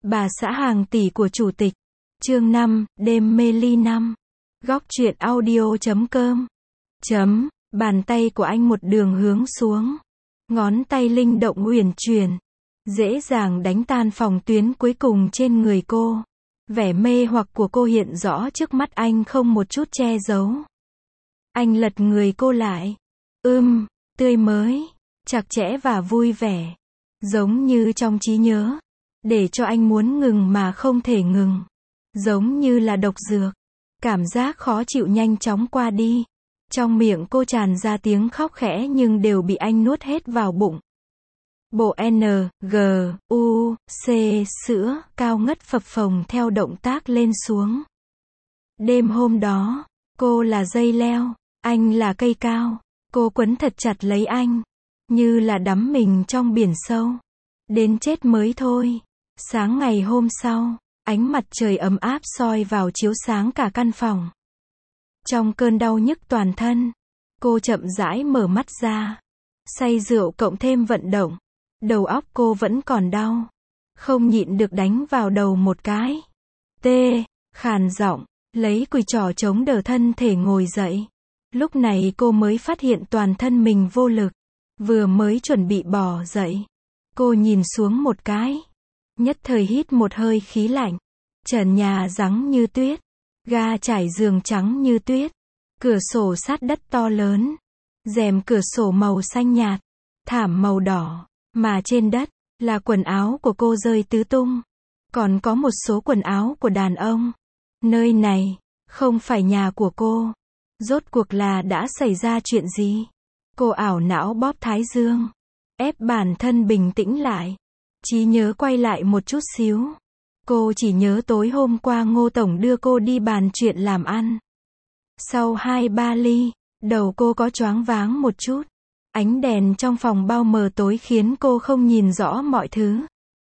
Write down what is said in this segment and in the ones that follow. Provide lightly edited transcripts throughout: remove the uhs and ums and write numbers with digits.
Bà xã hàng tỷ của chủ tịch. Chương 5, đêm mê ly 5. Góc truyện audio.com. Bàn tay của anh một đường hướng xuống. Ngón tay linh động uyển chuyển. Dễ dàng đánh tan phòng tuyến cuối cùng trên người cô. Vẻ mê hoặc của cô hiện rõ trước mắt anh không một chút che giấu. Anh lật người cô lại. Tươi mới, chặt chẽ và vui vẻ. Giống như trong trí nhớ. Để cho anh muốn ngừng mà không thể ngừng. Giống như là độc dược. Cảm giác khó chịu nhanh chóng qua đi. Trong miệng cô tràn ra tiếng khóc khẽ nhưng đều bị anh nuốt hết vào bụng. Bộ N, G, U, C, sữa, cao ngất phập phồng theo động tác lên xuống. Đêm hôm đó, cô là dây leo, anh là cây cao. Cô quấn thật chặt lấy anh, như là đắm mình trong biển sâu. Đến chết mới thôi. Sáng ngày hôm sau, ánh mặt trời ấm áp soi vào chiếu sáng cả căn phòng. Trong cơn đau nhức toàn thân, cô chậm rãi mở mắt ra. Say rượu cộng thêm vận động, đầu óc cô vẫn còn đau. Không nhịn được đánh vào đầu một cái. Khàn giọng, lấy cùi trỏ chống đỡ thân thể ngồi dậy. Lúc này cô mới phát hiện toàn thân mình vô lực. Vừa mới chuẩn bị bò dậy, cô nhìn xuống một cái. Nhất thời hít một hơi khí lạnh. Trần nhà rắn như tuyết. Ga trải giường trắng như tuyết. Cửa sổ sát đất to lớn. Rèm cửa sổ màu xanh nhạt. Thảm màu đỏ. Mà trên đất, là quần áo của cô rơi tứ tung. Còn có một số quần áo của đàn ông. Nơi này, không phải nhà của cô. Rốt cuộc là đã xảy ra chuyện gì? Cô ảo não bóp thái dương. Ép bản thân bình tĩnh lại. Trí nhớ quay lại một chút xíu. Cô chỉ nhớ tối hôm qua Ngô Tổng đưa cô đi bàn chuyện làm ăn. Sau 2-3 ly, đầu cô có choáng váng một chút. Ánh đèn trong phòng bao mờ tối khiến cô không nhìn rõ mọi thứ.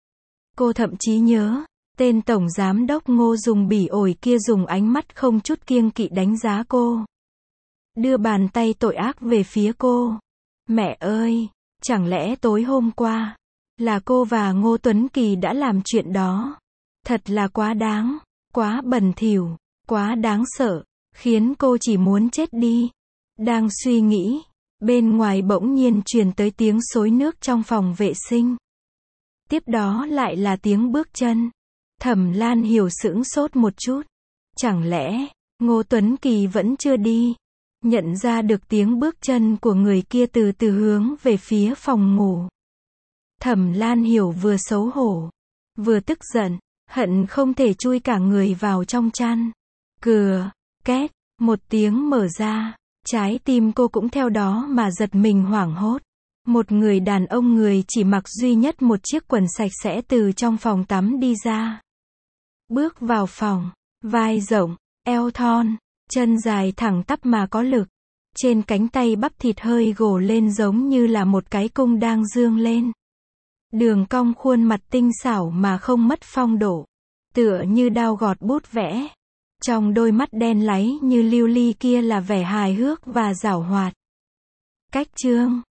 Cô thậm chí nhớ, tên Tổng Giám đốc Ngô dùng bỉ ổi kia dùng ánh mắt không chút kiêng kỵ đánh giá cô. Đưa bàn tay tội ác về phía cô. Mẹ ơi, chẳng lẽ tối hôm qua, là cô và Ngô Tuấn Kỳ đã làm chuyện đó. Thật là quá đáng, quá bẩn thỉu, quá đáng sợ, khiến cô chỉ muốn chết đi. Đang suy nghĩ, bên ngoài bỗng nhiên truyền tới tiếng xối nước trong phòng vệ sinh. Tiếp đó lại là tiếng bước chân. Thẩm Lan Hiểu sững sốt một chút. Chẳng lẽ, Ngô Tuấn Kỳ vẫn chưa đi? Nhận ra được tiếng bước chân của người kia từ từ hướng về phía phòng ngủ. Thẩm Lan Hiểu vừa xấu hổ, vừa tức giận, hận không thể chui cả người vào trong chăn. Cửa, két, một tiếng mở ra, trái tim cô cũng theo đó mà giật mình hoảng hốt. Một người đàn ông người chỉ mặc duy nhất một chiếc quần sạch sẽ từ trong phòng tắm đi ra. Bước vào phòng, vai rộng, eo thon, chân dài thẳng tắp mà có lực. Trên cánh tay bắp thịt hơi gồ lên giống như là một cái cung đang dương lên. Đường cong khuôn mặt tinh xảo mà không mất phong độ. Tựa như đao gọt bút vẽ. Trong đôi mắt đen láy như lưu ly kia là vẻ hài hước và giảo hoạt. Cách chương